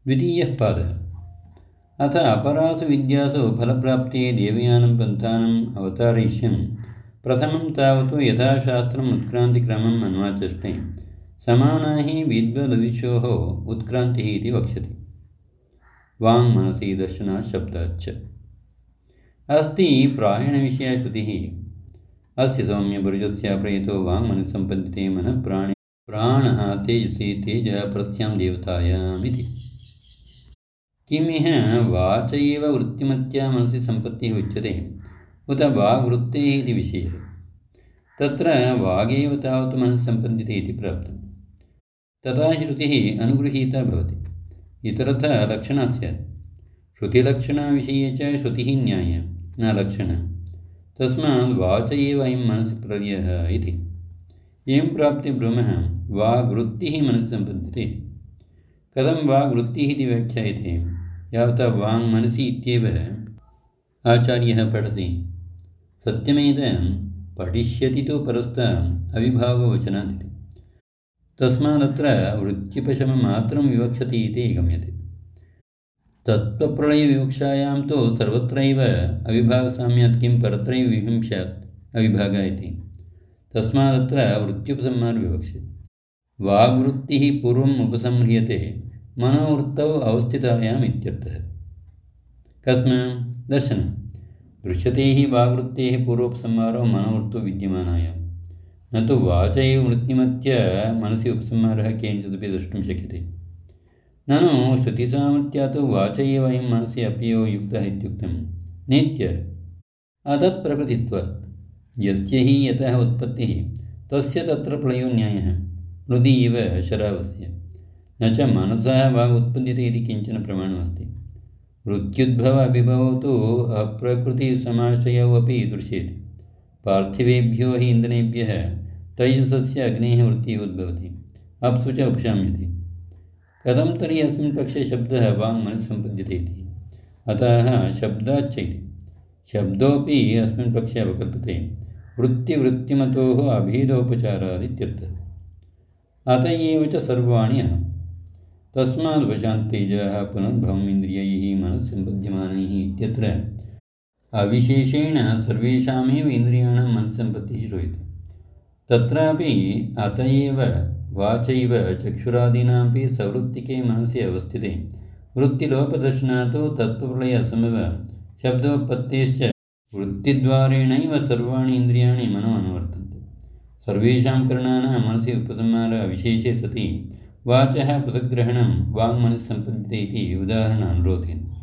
द्वितीयः पादः। अथ अपरासु विद्यासु फलप्राप्ते देवयानं पन्थानम् अवतारयिष्यन् प्रथमं तावत् यथाशास्त्रम् उत्क्रान्तिक्रमम् अन्वाचष्टे समाना हि विद्वदविशोः उत्क्रान्तिः इति वक्ष्यति। वाङ्मनसि दर्शनात् शब्दाच्च अस्ति प्रायणविषयश्रुतिः। अस्य सौम्यपुरुषस्य प्रयतो वाङ्मनस्सम्पद्यते मनः प्राणः तेजसि तेजः परस्यां देवतायामिति। किमिह वाच एव वृत्तिमत्या मनसि सम्पत्तिः उच्यते उत वाग्वृत्तेः इति विषयः। तत्र वागेव तावत् मनः सम्पद्यते इति प्राप्तं। तथा श्रुतिः अनुगृहीता भवति, इतरतः लक्षणा स्यात्। श्रुतिलक्षणविषये च श्रुतिः न्यायः न लक्षणः। तस्मात् वाच एव अयं मनसि प्रलयः इति। एवं प्राप्ते ब्रह्मः वाग्वृत्तिः मनसि सम्पद्यते इति। कथं वाग्वृत्तिः इति व्याख्यायते? यावता वाङ्मनसि इत्येव आचार्यः पठति। सत्यमेतं पठिष्यति तु परस्ताम् अविभागो वचनादिति। तस्मादत्र वृत्त्युपशममात्रं विवक्षति इति गम्यते। तत्त्वप्रलयविवक्षायां तु सर्वत्रैव अविभागसाम्यात् किं परत्रैव विहिंस्यात् अविभागः इति। तस्मादत्र वृत्त्युपसंहारः विवक्ष्यते। वाग्वृत्तिः पूर्वम् उपसंह्रियते मनोवृत्तौ अवस्थितायाम् इत्यर्थः। कस्मात् दर्शनं दृश्यते हि वाग्वृत्तेः पूर्वोपसंहारो मनोवृत्तौ विद्यमानायां, न तु वाच एव वृत्तिमत्या मनसि उपसंहारः केनचिदपि द्रष्टुं शक्यते। ननु श्रुतिसामर्थ्यात् वाच एव अयं मनसि अप्ययो युक्तः इत्युक्तं नित्यः अतत्प्रकृतित्वात्। यस्य हि यतः उत्पत्तिः तस्य तत्र प्रलयो न्यायः हृदि इव शरावस्य। न च मनसः वाग् उत्पद्यते इति किञ्चन प्रमाणमस्ति। वृत्त्युद्भव अभिभवौ तु अप्रकृतिसमाश्रयौ अपि दृश्येते। पार्थिवेभ्यो हि इन्धनेभ्यः तैजसस्य अग्नेः वृत्तिः उद्भवति, अप्सु च उपशाम्यते। कथं तर्हि अस्मिन् पक्षे शब्दः वाङ्मनसि सम्पद्यते इति? अतः शब्दाच्च इति। शब्दोऽपि अस्मिन् पक्षे अवकल्पते वृत्तिवृत्तिमतोः अभेदोपचारादित्यर्थः। अत एव च सर्वाणि अहम्। तस्माद्वशान्तेजः पुनर्भवम् इन्द्रियैः मनः सम्पद्यमानैः इत्यत्र अविशेषेण सर्वेषामेव इन्द्रियाणां मनस्सम्पत्तिः श्रूयते। तत्रापि अत एव वाचैव चक्षुरादीनामपि सवृत्तिके मनसि अवस्थिते वृत्तिलोपदर्शनात् तत्त्वप्रलय असम्भव शब्दोत्पत्तेश्च वृत्तिद्वारेणैव सर्वाणि इन्द्रियाणि मनो अनुवर्तन्ते। सर्वेषां करणानां मनसि उपसंहारः विशेषे सति वाचः पृथग्ग्रहणं वाङ्मनसि सम्पद्यते इति उदाहरणानुरोधेन।